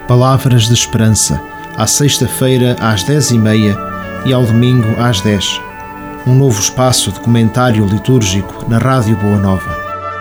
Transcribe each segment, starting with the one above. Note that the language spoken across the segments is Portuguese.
Palavras de Esperança, à sexta-feira às 10h30 e ao domingo às 10h. Um novo espaço de comentário litúrgico na Rádio Boa Nova.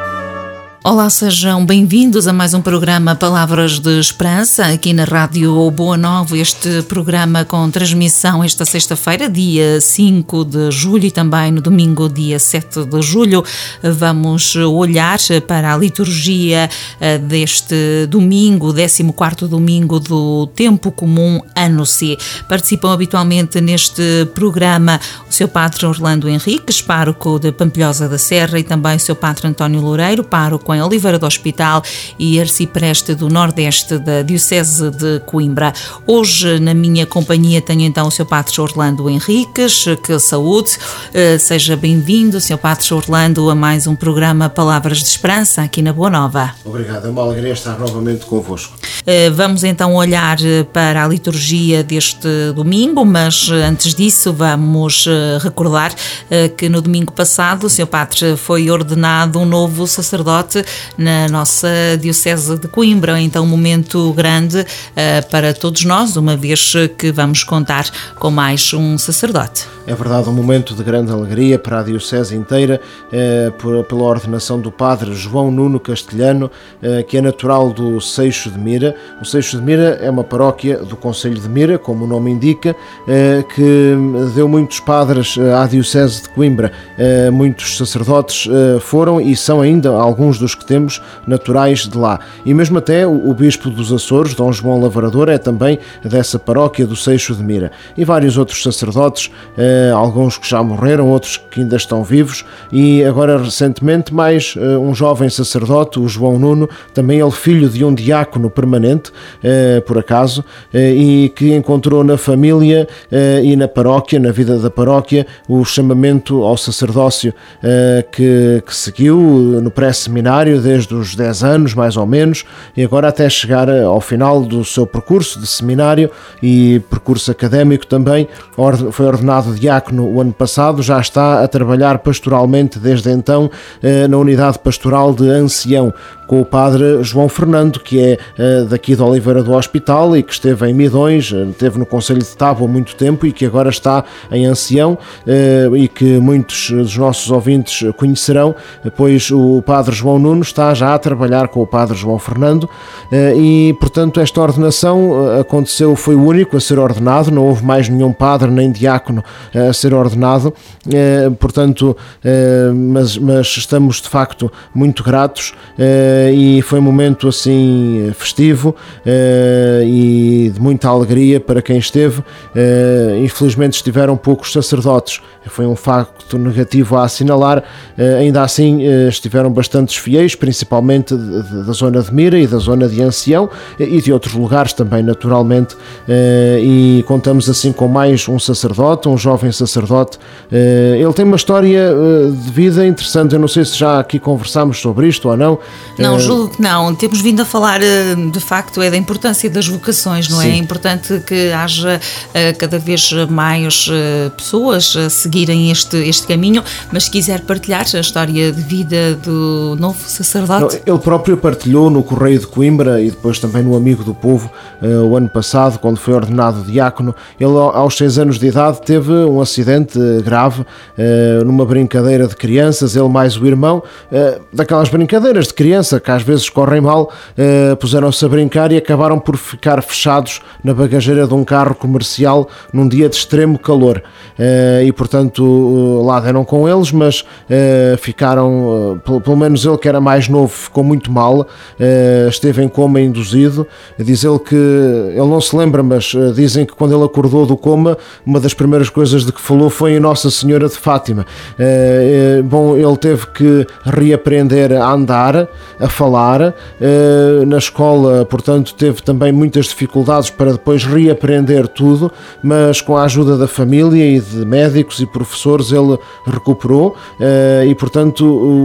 Olá, sejam bem-vindos a mais um programa Palavras de Esperança, aqui na Rádio Boa Nova. Este programa com transmissão esta sexta-feira, dia 5 de julho e também no domingo, dia 7 de julho. Vamos olhar para a liturgia deste domingo, 14º domingo do Tempo Comum, Ano C. Participam habitualmente neste programa o seu padre Orlando Henriques, pároco de Pampilhosa da Serra, e também o seu padre António Loureiro, pároco em Oliveira do Hospital e arcipreste do Nordeste da Diocese de Coimbra. Hoje, na minha companhia, tenho então o seu padre Orlando Henriques. Que saúde! Seja bem-vindo, Sr. Padre Orlando, a mais um programa Palavras de Esperança aqui na Boa Nova. Obrigado, é uma alegria estar novamente convosco. Vamos então olhar para a liturgia deste domingo, mas antes disso vamos recordar que no domingo passado o Sr. Padre foi ordenado um novo sacerdote na nossa Diocese de Coimbra. Então, um momento grande para todos nós, uma vez que vamos contar com mais um sacerdote. É verdade, um momento de grande alegria para a Diocese inteira, pela ordenação do Padre João Nuno Castelhano, que é natural do Seixo de Mira. O Seixo de Mira é uma paróquia do Concelho de Mira, como o nome indica, que deu muitos padres à Diocese de Coimbra. Muitos sacerdotes foram e são ainda alguns dos que temos naturais de lá. E mesmo até o Bispo dos Açores, Dom João Lavrador, é também dessa paróquia do Seixo de Mira. E vários outros sacerdotes, alguns que já morreram, outros que ainda estão vivos, e agora recentemente mais um jovem sacerdote, o João Nuno, também ele filho de um diácono permanente, por acaso, e que encontrou na família e na paróquia, na vida da paróquia, o chamamento ao sacerdócio que seguiu no pré-seminário desde os 10 anos, mais ou menos, e agora até chegar ao final do seu percurso de seminário e percurso académico também. Foi ordenado diácono o ano passado, já está a trabalhar pastoralmente desde então na unidade pastoral de Ancião, com o padre João Fernando, que é daqui de Oliveira do Hospital e que esteve em Midões, esteve no Concelho de Tábua há muito tempo e que agora está em Ancião, e que muitos dos nossos ouvintes conhecerão, pois o padre João Nuno está já a trabalhar com o padre João Fernando, e portanto esta ordenação aconteceu, foi o único a ser ordenado, não houve mais nenhum padre nem diácono a ser ordenado, portanto, mas estamos de facto muito gratos, e foi um momento assim festivo e de muita alegria para quem esteve. Infelizmente estiveram poucos sacerdotes, foi um facto negativo a assinalar. Ainda assim estiveram bastantes fiéis, principalmente da zona de Mira e da zona de Ancião e de outros lugares também, naturalmente, e contamos assim com mais um sacerdote, um jovem sacerdote. Ele tem uma história de vida interessante. Eu não sei se já aqui conversámos sobre isto ou não. Não, julgo que não. Temos vindo a falar, de facto, da importância das vocações, não é? Sim. É importante que haja cada vez mais pessoas a seguirem este caminho, mas se quiser partilhar a história de vida do novo sacerdote. Ele próprio partilhou no Correio de Coimbra e depois também no Amigo do Povo o ano passado, quando foi ordenado diácono. Ele, aos 6 anos de idade, teve um acidente grave numa brincadeira de crianças, ele mais o irmão, daquelas brincadeiras de criança que às vezes correm mal, puseram-se a brincar e acabaram por ficar fechados na bagageira de um carro comercial num dia de extremo calor, e portanto lá deram com eles, mas ficaram, pelo menos ele que era mais novo ficou muito mal, esteve em coma induzido. Diz ele que ele não se lembra, mas dizem que quando ele acordou do coma, uma das primeiras coisas de que falou foi em Nossa Senhora de Fátima. Bom, ele teve que reaprender a andar, a falar, na escola, portanto teve também muitas dificuldades para depois reaprender tudo, mas com a ajuda da família e de médicos e professores ele recuperou, e portanto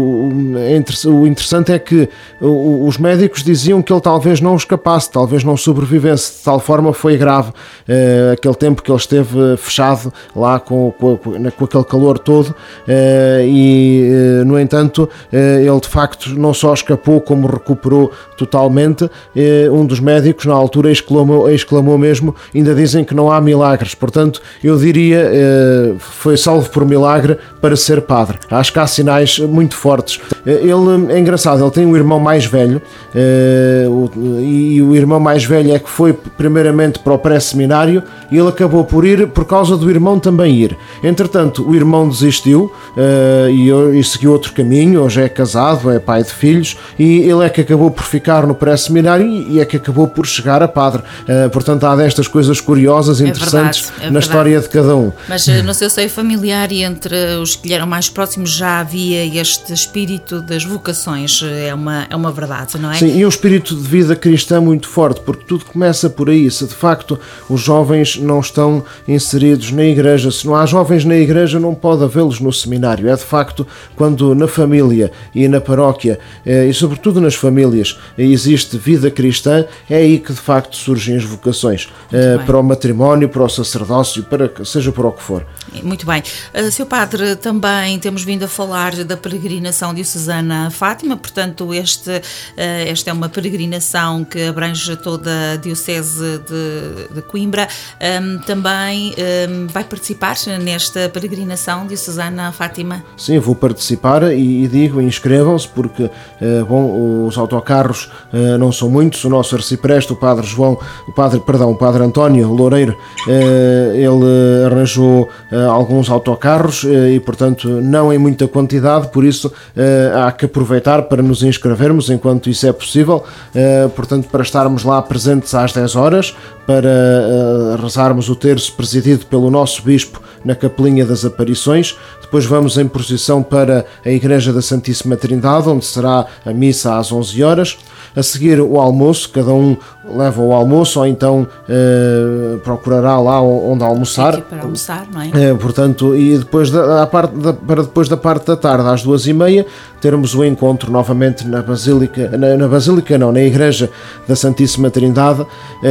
o interessante é que os médicos diziam que ele talvez não escapasse, talvez não sobrevivesse, de tal forma foi grave aquele tempo que ele esteve fechado lá com aquele calor todo, e no entanto ele de facto não só escapou pouco como recuperou totalmente. Um dos médicos na altura exclamou mesmo: ainda dizem que não há milagres. Portanto, eu diria, foi salvo por milagre para ser padre. Acho que há sinais muito fortes. Ele, é engraçado, ele tem um irmão mais velho, e o irmão mais velho é que foi primeiramente para o pré-seminário, e ele acabou por ir por causa do irmão também ir. Entretanto, o irmão desistiu e seguiu outro caminho. Hoje é casado, é pai de filhos, e ele é que acabou por ficar no pré-seminário e é que acabou por chegar a padre. Portanto, há destas coisas curiosas, interessantes, na história de cada um. Mas no seu seio familiar e entre os que lhe eram mais próximos já havia este espírito das vocações, é uma verdade, não é? Sim, e um espírito de vida cristã muito forte, porque tudo começa por aí. Se de facto os jovens não estão inseridos na igreja, se não há jovens na igreja, não pode havê-los no seminário. É de facto quando na família e na paróquia, e sobretudo nas famílias, existe vida cristã, é aí que de facto surgem as vocações, para o matrimónio, para o sacerdócio, seja para o que for. Muito bem. Seu Padre, também temos vindo a falar da peregrinação diocesana a Fátima, portanto esta é uma peregrinação que abrange toda a Diocese de Coimbra. Também vai participar nesta peregrinação diocesana a Fátima? Sim, vou participar e digo, inscrevam-se, porque os autocarros não são muitos. O nosso arcipreste, o Padre António Loureiro, ele arranjou alguns autocarros e, portanto, não em muita quantidade, por isso há que aproveitar para nos inscrevermos enquanto isso é possível, portanto, para estarmos lá presentes às 10 horas, para rezarmos o terço presidido pelo nosso Bispo na Capelinha das Aparições. Depois vamos em procissão para a Igreja da Santíssima Trindade, onde será a missa às 11 horas. A seguir o almoço, cada um leva o almoço ou então procurará lá onde almoçar. Para almoçar, não é? Portanto, e depois depois da parte da tarde, às 2h30, termos o encontro novamente na Igreja da Santíssima Trindade,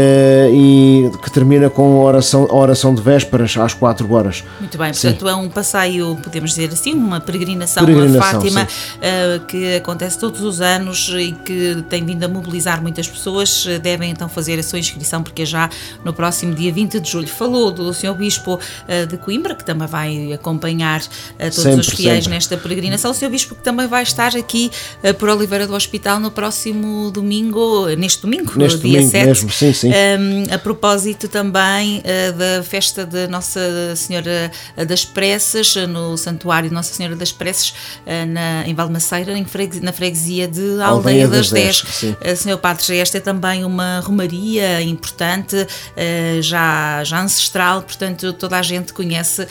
e que termina com a oração de vésperas às 4 horas. Muito bem, portanto é um passeio, podemos dizer assim, uma peregrinação a Fátima, que acontece todos os anos e que tem vindo a mobilizar muitas pessoas. Devem então fazer a sua inscrição, porque já no próximo dia 20 de julho. Falou do Sr. Bispo de Coimbra, que também vai acompanhar todos os fiéis nesta peregrinação. O Sr. Bispo que também vai estar aqui por Oliveira do Hospital no próximo domingo, neste domingo, dia 7. Mesmo, sim. A propósito também da festa de Nossa Senhora das Preces, no Santuário de Nossa Senhora das Preces, em Valmaceira, na freguesia de Aldeia das 10. Senhor Padre, esta é também uma romaria importante, já ancestral, portanto toda a gente conhece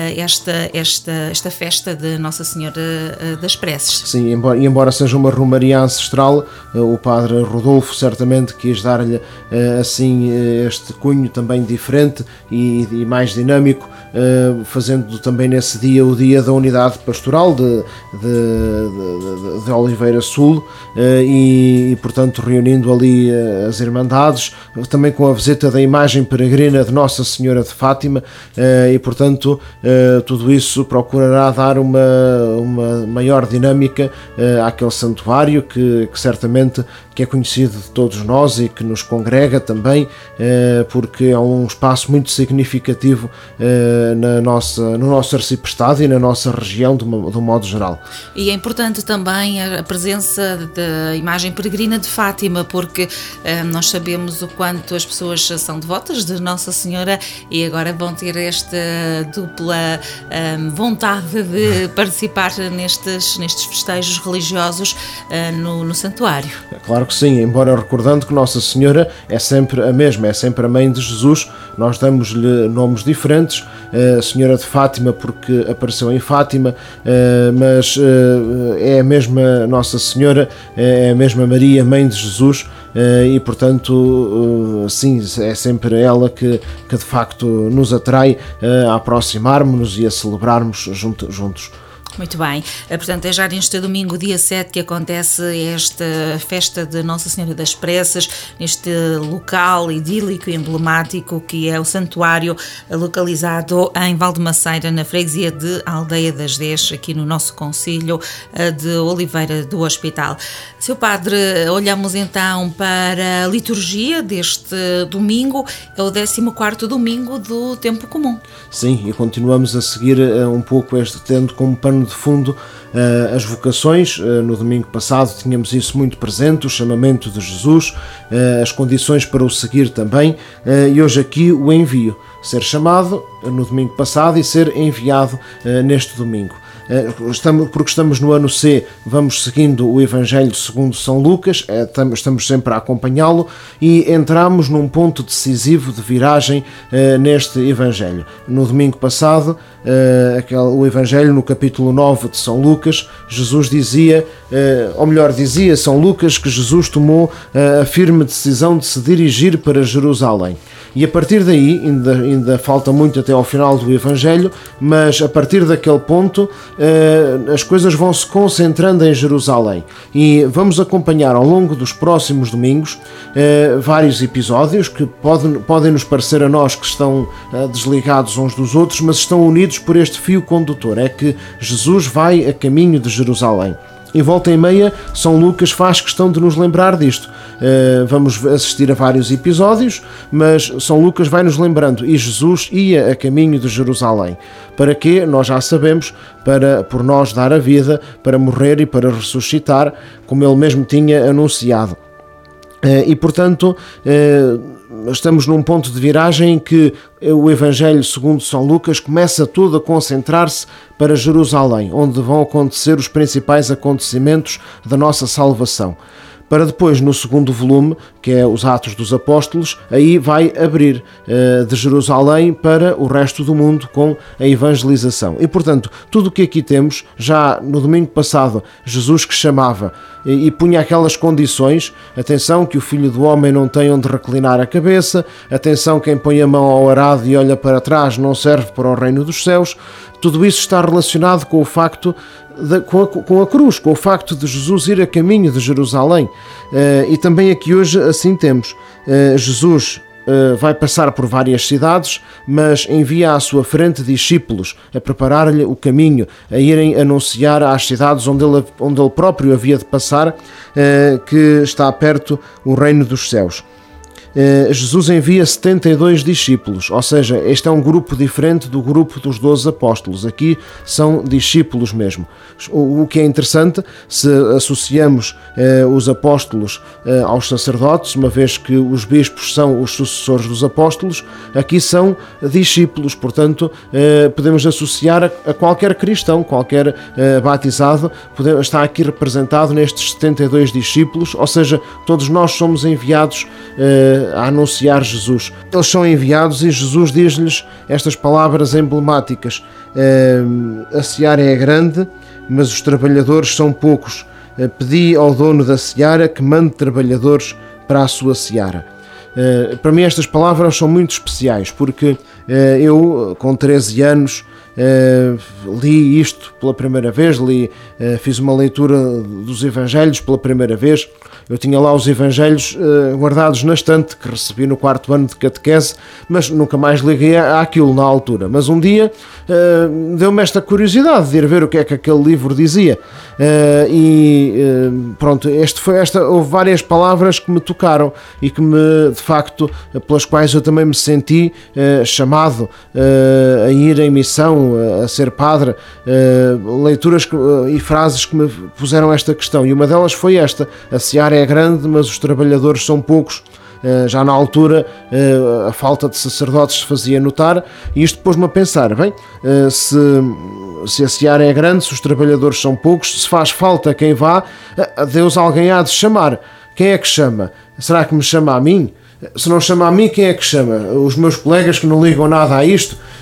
esta festa de Nossa Senhora das Preces. Sim, embora seja uma romaria ancestral, o Padre Rodolfo certamente quis dar-lhe assim este cunho também diferente e mais dinâmico, fazendo também nesse dia o dia da unidade pastoral de Oliveira Sul, e portanto reunindo ali as Irmandades, também com a visita da imagem peregrina de Nossa Senhora de Fátima, e portanto tudo isso procurará dar uma maior dinâmica àquele santuário que certamente que é conhecido de todos nós e que nos congrega também, porque é um espaço muito significativo no nosso arciprestado e na nossa região de um modo geral. E é importante também a presença da imagem peregrina de Fátima, porque nós sabemos o quanto as pessoas são devotas de Nossa Senhora e agora vão ter esta dupla vontade de participar nestes festejos religiosos no santuário. Claro que sim, embora recordando que Nossa Senhora é sempre a mesma, é sempre a Mãe de Jesus. Nós damos-lhe nomes diferentes, a Senhora de Fátima porque apareceu em Fátima, mas é a mesma Nossa Senhora, é a mesma Maria, Mãe de Jesus, e portanto sim, é sempre ela que de facto nos atrai a aproximar-nos e a celebrarmos juntos. Muito bem, portanto é já neste domingo, dia 7, que acontece esta festa de Nossa Senhora das Pressas, neste local idílico e emblemático que é o santuário localizado em Valdemaceira, na freguesia de Aldeia das Dez, aqui no nosso concelho de Oliveira do Hospital. Seu Padre, olhamos então para a liturgia deste domingo, é o 14º domingo do tempo comum. Sim, e continuamos a seguir um pouco tendo como pano de fundo as vocações. No domingo passado tínhamos isso muito presente, o chamamento de Jesus, as condições para o seguir também, e hoje aqui o envio, ser chamado no domingo passado e ser enviado neste domingo. Porque estamos no ano C, vamos seguindo o Evangelho segundo São Lucas, estamos sempre a acompanhá-lo e entramos num ponto decisivo de viragem neste Evangelho. No domingo passado, o Evangelho no capítulo 9 de São Lucas, Jesus dizia São Lucas que Jesus tomou a firme decisão de se dirigir para Jerusalém. E a partir daí, ainda falta muito até ao final do Evangelho, mas a partir daquele ponto as coisas vão se concentrando em Jerusalém. E vamos acompanhar ao longo dos próximos domingos vários episódios que podem nos parecer a nós que estão desligados uns dos outros, mas estão unidos por este fio condutor, é que Jesus vai a caminho de Jerusalém. E volta e meia, São Lucas faz questão de nos lembrar disto. Vamos assistir a vários episódios, mas São Lucas vai nos lembrando, e Jesus ia a caminho de Jerusalém. Para quê? Nós já sabemos, para por nós dar a vida, para morrer e para ressuscitar, como ele mesmo tinha anunciado. E portanto, estamos num ponto de viragem em que o Evangelho segundo São Lucas começa tudo a concentrar-se para Jerusalém, onde vão acontecer os principais acontecimentos da nossa salvação. Para depois, no segundo volume, que é os Atos dos Apóstolos, aí vai abrir de Jerusalém para o resto do mundo com a evangelização. E, portanto, tudo o que aqui temos, já no domingo passado, Jesus que chamava e punha aquelas condições, atenção que o Filho do Homem não tem onde reclinar a cabeça, atenção quem põe a mão ao arado e olha para trás não serve para o reino dos céus, tudo isso está relacionado com o facto com a cruz, com o facto de Jesus ir a caminho de Jerusalém. E também aqui hoje assim temos. Jesus vai passar por várias cidades, mas envia à sua frente discípulos a preparar-lhe o caminho, a irem anunciar às cidades onde ele próprio havia de passar, que está perto o reino dos céus. Jesus envia 72 discípulos, ou seja, este é um grupo diferente do grupo dos 12 apóstolos. Aqui são discípulos mesmo. O que é interessante, se associamos os apóstolos aos sacerdotes, uma vez que os bispos são os sucessores dos apóstolos, aqui são discípulos, portanto, podemos associar a qualquer cristão, qualquer batizado, está aqui representado nestes 72 discípulos, ou seja, todos nós somos enviados a anunciar Jesus. Eles são enviados e Jesus diz-lhes estas palavras emblemáticas: a seara é grande, mas os trabalhadores são poucos. Pedi ao dono da seara que mande trabalhadores para a sua seara. Para mim estas palavras são muito especiais, porque eu, com 13 anos, li isto pela primeira vez, fiz uma leitura dos Evangelhos pela primeira vez. Eu tinha lá os Evangelhos guardados na estante, que recebi no 4º ano de catequese, mas nunca mais liguei àquilo na altura. Mas um dia deu-me esta curiosidade de ir ver o que é que aquele livro dizia. Pronto, houve várias palavras que me tocaram e que de facto, pelas quais eu também me senti chamado a ir em missão, a ser padre, leituras e frases que me puseram esta questão, e uma delas foi esta: a seara é grande, mas os trabalhadores são poucos. Já na altura a falta de sacerdotes se fazia notar, e isto pôs-me a pensar, bem, se a seara é grande, se os trabalhadores são poucos, se faz falta quem vá, a Deus alguém há de chamar. Quem é que chama? Será que me chama a mim? Se não chama a mim, quem é que chama? Os meus colegas que não ligam nada a isto?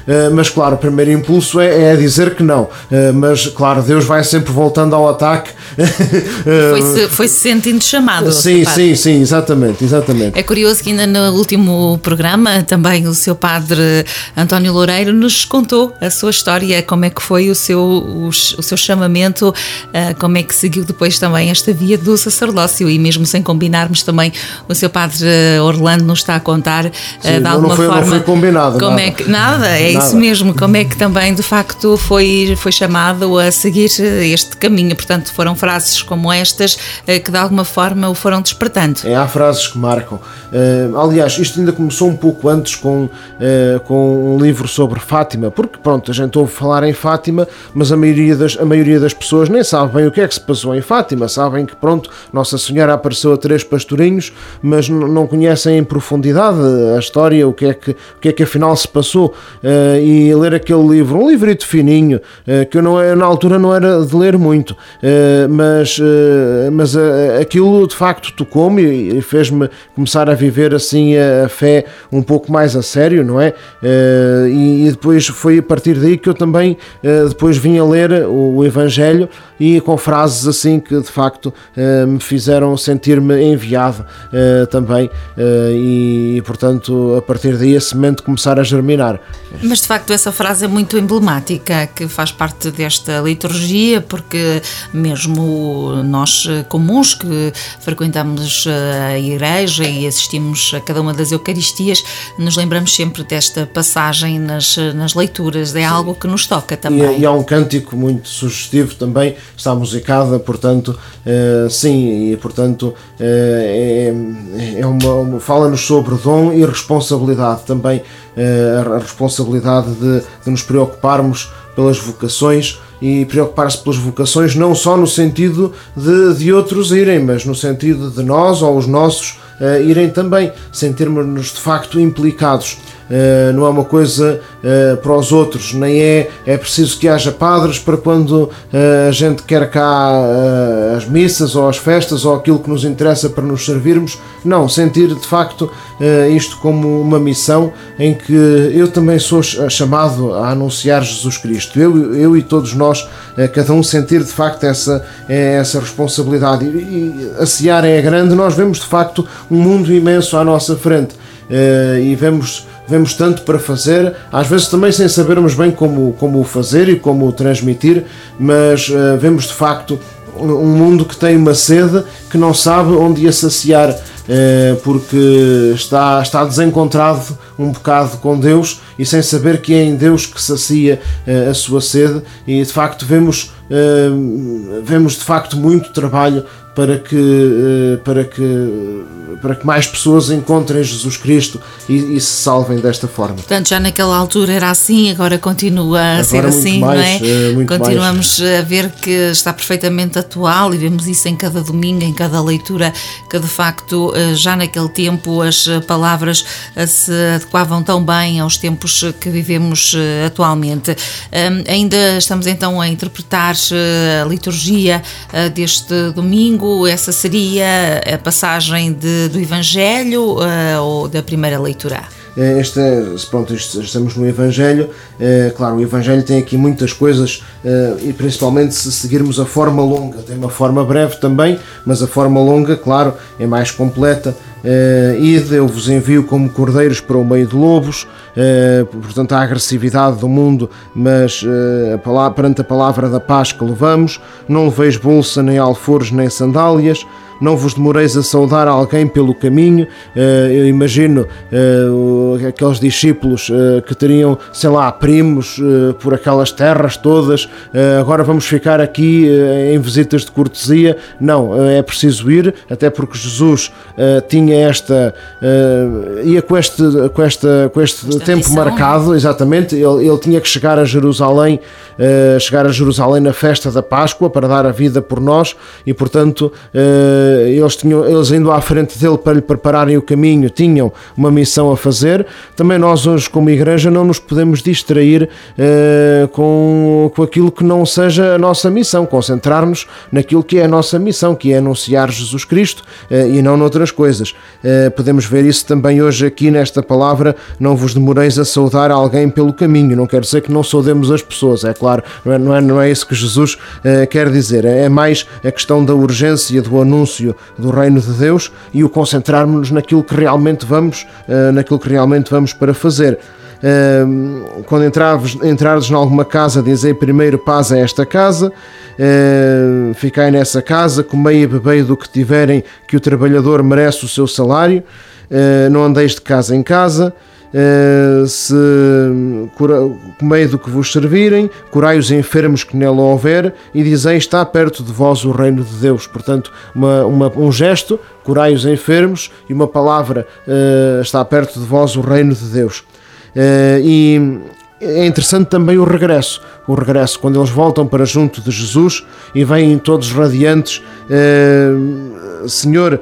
mas claro, o primeiro impulso é dizer que não, mas claro, Deus vai sempre voltando ao ataque. Foi-se sentindo chamado. Sim, exatamente. É curioso que ainda no último programa também o seu padre António Loureiro nos contou a sua história, como é que foi o seu chamamento, como é que seguiu depois também esta via do sacerdócio, e mesmo sem combinarmos também, o seu padre Orlando nos está a contar de alguma forma. Não foi combinado. Como nada. Nada, é nada. Isso mesmo, como é que também de facto foi chamado a seguir este caminho. Portanto, foram frases como estas que de alguma forma o foram despertando. Há frases que marcam. Aliás, isto ainda começou um pouco antes com um livro sobre Fátima, porque pronto, a gente ouve falar em Fátima, mas a maioria das pessoas nem sabe bem o que é que se passou em Fátima. Sabem que pronto, Nossa Senhora apareceu a 3 pastorinhos, mas não conhecem em profundidade a história, o que é que afinal se passou. E ler aquele livro, um livrito fininho, que eu na altura não era de ler muito, mas aquilo de facto tocou-me e fez-me começar a viver assim a fé um pouco mais a sério, não é? E depois foi a partir daí que eu também depois vim a ler o Evangelho, e com frases assim que de facto me fizeram sentir-me enviado também, e portanto a partir daí a semente começar a germinar. Mas de facto essa frase é muito emblemática, que faz parte desta liturgia, porque mesmo nós comuns que frequentamos a igreja e assistimos a cada uma das Eucaristias, nos lembramos sempre desta passagem nas leituras. É algo que nos toca também. E há um cântico muito sugestivo também, está musicada, portanto, sim, e portanto fala-nos sobre dom e responsabilidade também, a responsabilidade de nos preocuparmos pelas vocações, e preocupar-se pelas vocações não só no sentido de outros irem, mas no sentido de nós ou os nossos irem também, sentirmos-nos de facto implicados. Não é uma coisa para os outros, nem é preciso que haja padres para quando a gente quer cá as missas ou as festas ou aquilo que nos interessa para nos servirmos. Não, sentir de facto isto como uma missão em que eu também sou chamado a anunciar Jesus Cristo, eu e todos nós, cada um sentir de facto essa responsabilidade, e a seara é grande, nós vemos de facto um mundo imenso à nossa frente, e vemos tanto para fazer, às vezes também sem sabermos bem como o fazer e como o transmitir, mas vemos de facto um mundo que tem uma sede que não sabe onde a saciar, porque está desencontrado um bocado com Deus e sem saber que é em Deus que sacia a sua sede, e de facto vemos de facto muito trabalho para que mais pessoas encontrem Jesus Cristo e se salvem desta forma. Portanto, já naquela altura era assim, agora continua a ser assim, não é? Continuamos a ver que está perfeitamente atual, e vemos isso em cada domingo, em cada leitura, que de facto já naquele tempo as palavras se adequavam tão bem aos tempos que vivemos atualmente. Ainda estamos então a interpretar a liturgia deste domingo. Essa seria a passagem do Evangelho ou da primeira leitura? Estamos no Evangelho. Claro, o Evangelho tem aqui muitas coisas, e principalmente se seguirmos a forma longa. Tem uma forma breve também, mas a forma longa, claro, é mais completa. Ide, eu vos envio como cordeiros para o meio de lobos. Portanto, a agressividade do mundo, mas perante a palavra da paz que levamos. Não leveis bolsa, nem alforjes, nem sandálias. Não vos demoreis a saudar alguém pelo caminho. Eu imagino aqueles discípulos que teriam, sei lá, primos por aquelas terras todas. Agora vamos ficar aqui em visitas de cortesia. Não, é preciso ir, até porque Jesus tinha ia com este tempo missão marcado, exatamente. Ele tinha que chegar a Jerusalém na festa da Páscoa para dar a vida por nós, e portanto eles indo à frente dele para lhe prepararem o caminho, tinham uma missão a fazer. Também nós hoje, como igreja, não nos podemos distrair com aquilo que não seja a nossa missão, concentrar-nos naquilo que é a nossa missão, que é anunciar Jesus Cristo e não noutras coisas. Podemos ver isso também hoje aqui nesta palavra: não vos demoreis a saudar alguém pelo caminho. Não quer dizer que não saudemos as pessoas, é claro, não é isso que Jesus quer dizer. É mais a questão da urgência do anúncio do reino de Deus e o concentrarmos naquilo que realmente vamos para fazer. Quando entrares em alguma casa, dizei primeiro paz a esta casa, ficai nessa casa, comei e bebei do que tiverem, que o trabalhador merece o seu salário, não andeis de casa em casa, comei do que vos servirem, curai os enfermos que nela houver, e dizei, está perto de vós o reino de Deus. Portanto, um gesto, curai os enfermos, e uma palavra, está perto de vós o reino de Deus. E é interessante também o regresso, quando eles voltam para junto de Jesus e vêm todos radiantes. Senhor,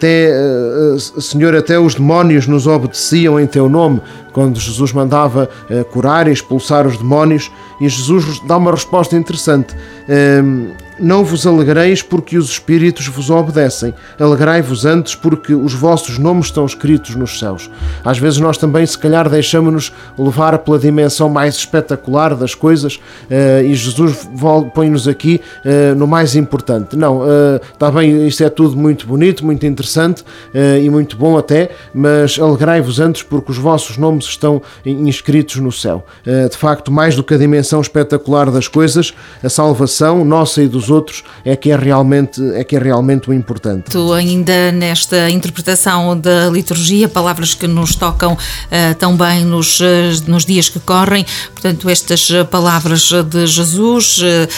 até os demónios nos obedeciam em teu nome, quando Jesus mandava curar e expulsar os demónios. E Jesus dá uma resposta interessante: não vos alegreis porque os espíritos vos obedecem, alegrai-vos antes porque os vossos nomes estão escritos nos céus. Às vezes nós também, se calhar, deixamos-nos levar pela dimensão mais espetacular das coisas, e Jesus põe-nos aqui no mais importante. Não, está bem, isto é tudo muito bonito, muito interessante e muito bom até, mas alegrai-vos antes porque os vossos nomes estão inscritos no céu. De facto, mais do que a dimensão espetacular das coisas, a salvação nossa e dos outros é que é realmente o importante. Tu, ainda nesta interpretação da liturgia, palavras que nos tocam tão bem nos dias que correm, portanto, estas palavras de Jesus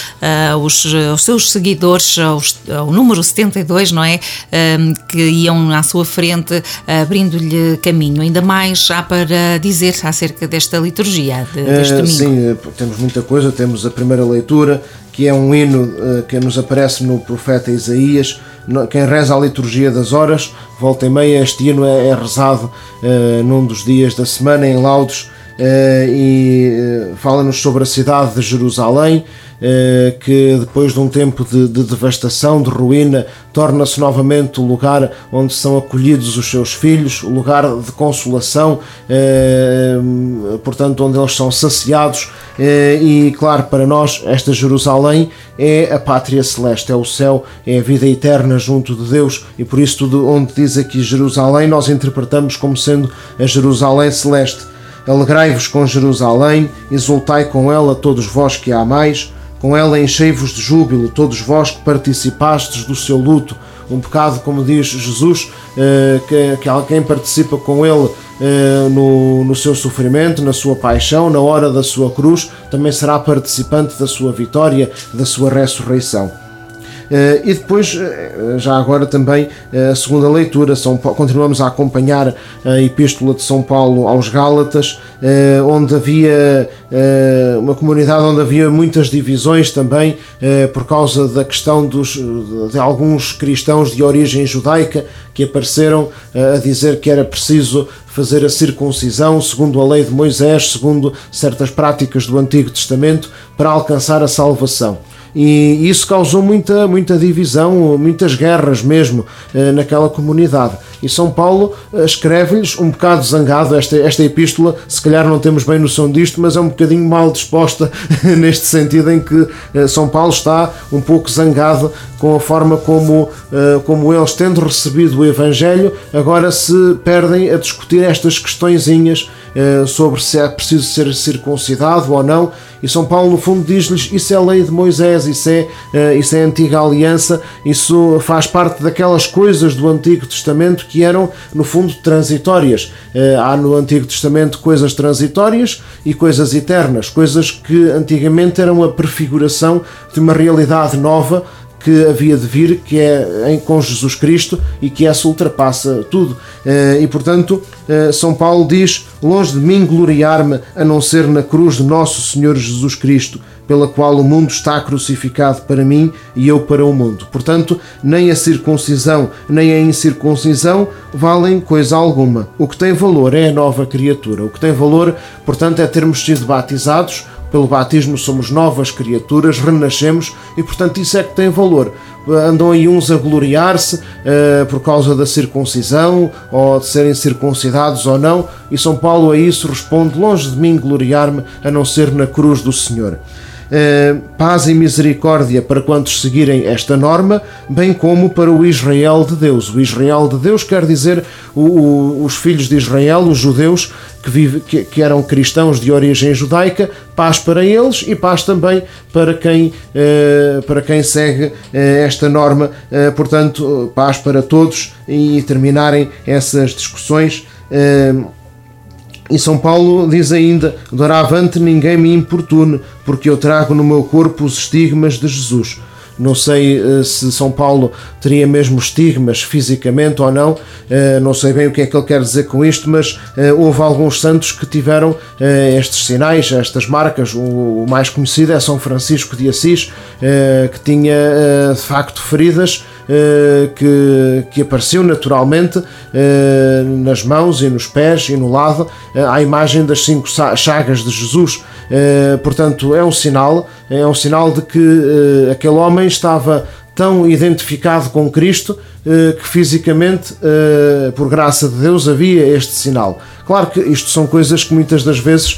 aos seus seguidores, ao número 72, não é? Que iam à sua frente, abrindo-lhe caminho. Ainda mais há para dizer acerca desta liturgia, deste domingo. Sim, temos muita coisa. Temos a primeira leitura, que é um hino que nos aparece no profeta Isaías. Quem reza a liturgia das horas, volta e meia, este hino é rezado num dos dias da semana em laudes, e fala-nos sobre a cidade de Jerusalém, que depois de um tempo de devastação, de ruína, torna-se novamente o lugar onde são acolhidos os seus filhos, o lugar de consolação, portanto, onde eles são saciados. E claro, para nós esta Jerusalém é a pátria celeste, é o céu, é a vida eterna junto de Deus, e por isso tudo onde diz aqui Jerusalém nós interpretamos como sendo a Jerusalém celeste. Alegrai-vos com Jerusalém, exultai com ela todos vós que a amais, com ela enchei-vos de júbilo todos vós que participastes do seu luto. Um bocado como diz Jesus, que alguém participa com ele no seu sofrimento, na sua paixão, na hora da sua cruz, também será participante da sua vitória, da sua ressurreição. E depois, já agora também, a segunda leitura, continuamos a acompanhar a Epístola de São Paulo aos Gálatas, onde havia uma comunidade onde havia muitas divisões também, por causa da questão de alguns cristãos de origem judaica que apareceram a dizer que era preciso fazer a circuncisão segundo a lei de Moisés, segundo certas práticas do Antigo Testamento, para alcançar a salvação. E isso causou muita divisão, muitas guerras mesmo naquela comunidade. E São Paulo escreve-lhes um bocado zangado. Esta epístola, se calhar não temos bem noção disto, mas é um bocadinho mal disposta neste sentido em que São Paulo está um pouco zangado com a forma como eles, tendo recebido o Evangelho, agora se perdem a discutir estas questõezinhas sobre se é preciso ser circuncidado ou não. E São Paulo, no fundo, diz-lhes: isso é a lei de Moisés, isso é a antiga aliança, isso faz parte daquelas coisas do Antigo Testamento que eram, no fundo, transitórias. Há no Antigo Testamento coisas transitórias e coisas eternas, coisas que antigamente eram a prefiguração de uma realidade nova que havia de vir, que é com Jesus Cristo, e que essa ultrapassa tudo. E portanto, São Paulo diz: longe de mim gloriar-me a não ser na cruz de nosso Senhor Jesus Cristo, pela qual o mundo está crucificado para mim e eu para o mundo. Portanto, nem a circuncisão nem a incircuncisão valem coisa alguma. O que tem valor é a nova criatura. O que tem valor, portanto, é termos sido batizados. Pelo batismo somos novas criaturas, renascemos e, portanto, isso é que tem valor. Andam aí uns a gloriar-se por causa da circuncisão ou de serem circuncidados ou não, e São Paulo a isso responde: longe de mim gloriar-me a não ser na cruz do Senhor. Paz e misericórdia para quantos seguirem esta norma, bem como para o Israel de Deus. O Israel de Deus quer dizer os filhos de Israel, os judeus que eram cristãos de origem judaica. Paz para eles e paz também para quem segue esta norma. Portanto, paz para todos, e terminarem essas discussões. E São Paulo diz ainda: doravante ninguém me importune, porque eu trago no meu corpo os estigmas de Jesus. Não sei se São Paulo teria mesmo estigmas fisicamente ou não, não sei bem o que é que ele quer dizer com isto, mas houve alguns santos que tiveram estes sinais, estas marcas. O mais conhecido é São Francisco de Assis, que tinha de facto feridas que apareceu naturalmente nas mãos e nos pés e no lado, à imagem das 5 chagas de Jesus. Portanto, é um sinal de que aquele homem estava tão identificado com Cristo que fisicamente, por graça de Deus, havia este sinal. Claro que isto são coisas que muitas das vezes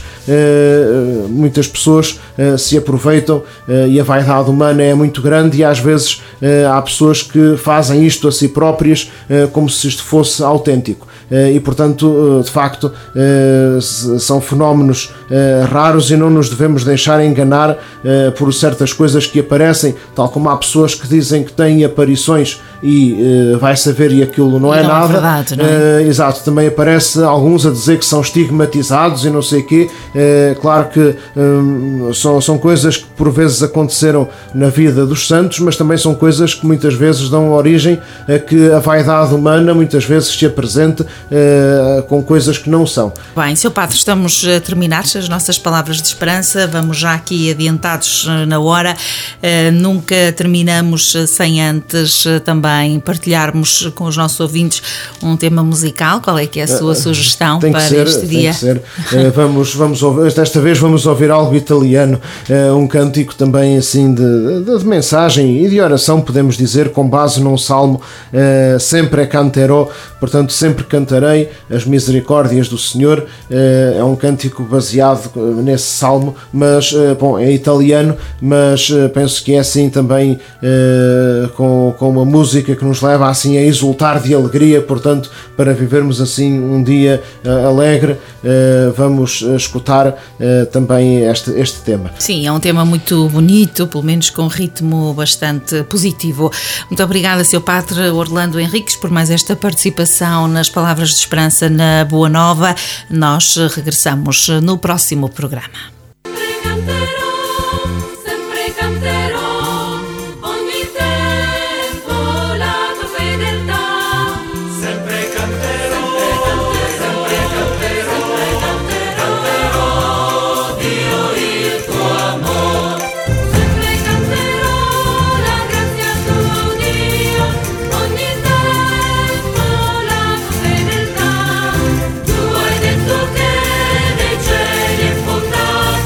muitas pessoas se aproveitam, e a vaidade humana é muito grande, e às vezes há pessoas que fazem isto a si próprias como se isto fosse autêntico. E portanto, de facto, são fenómenos raros, e não nos devemos deixar enganar por certas coisas que aparecem, tal como há pessoas que dizem que têm aparições e vai saber e aquilo não é nada. É verdade, não é? Exato, também aparece alguns a dizer que são estigmatizados e não sei o quê. Claro que são coisas que por vezes aconteceram na vida dos santos, mas também são coisas que muitas vezes dão origem a que a vaidade humana muitas vezes se apresente com coisas que não são. Bem, Sr. Padre, estamos a terminar as nossas palavras de esperança, vamos já aqui adiantados na hora. Nunca terminamos sem antes também partilharmos com os nossos ouvintes um tema musical. Qual é que é a sua sugestão para este dia? Tem que ser. Vamos ouvir, desta vez vamos ouvir algo italiano, um cântico também assim de mensagem e de oração, podemos dizer, com base num salmo: sempre canterò, portanto sempre cantarei as misericórdias do Senhor. É um cântico baseado nesse salmo, mas bom, é italiano, mas penso que é assim também com uma música que nos leva assim a exultar de alegria. Portanto, para vivermos assim um dia alegre, vamos escutar também este tema. Sim, é um tema muito bonito, pelo menos com um ritmo bastante positivo. Muito obrigada, Sr. Padre Orlando Henriques, por mais esta participação nas Palavras de Esperança na Boa Nova. Nós regressamos no próximo programa. Dentro che nei cieli è fondato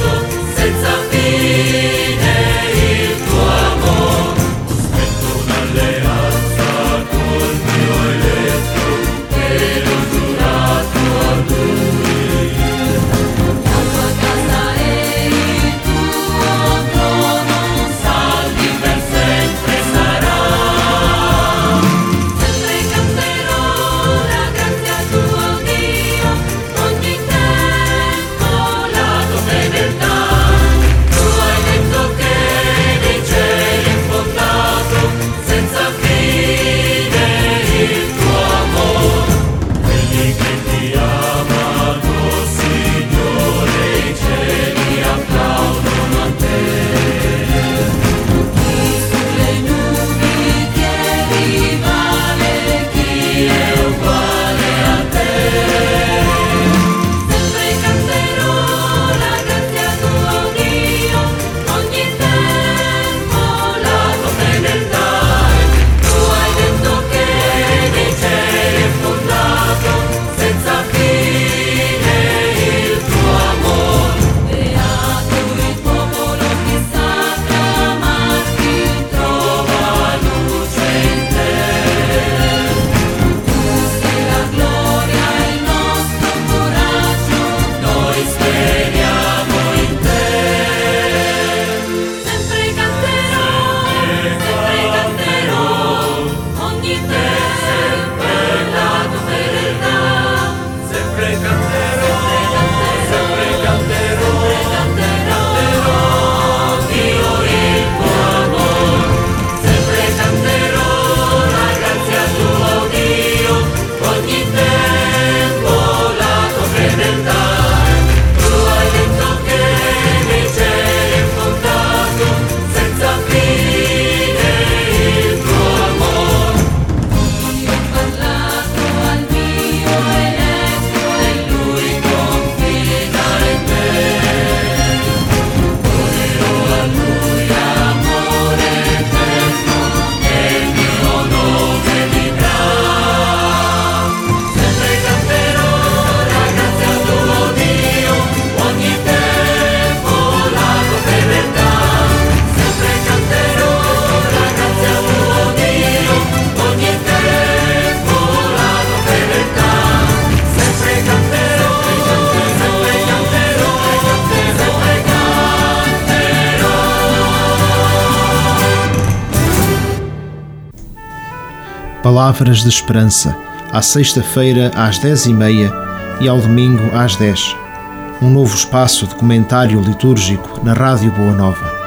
Palavras de Esperança, à sexta-feira às 10h30 e ao domingo às 10h. Um novo espaço de comentário litúrgico na Rádio Boa Nova.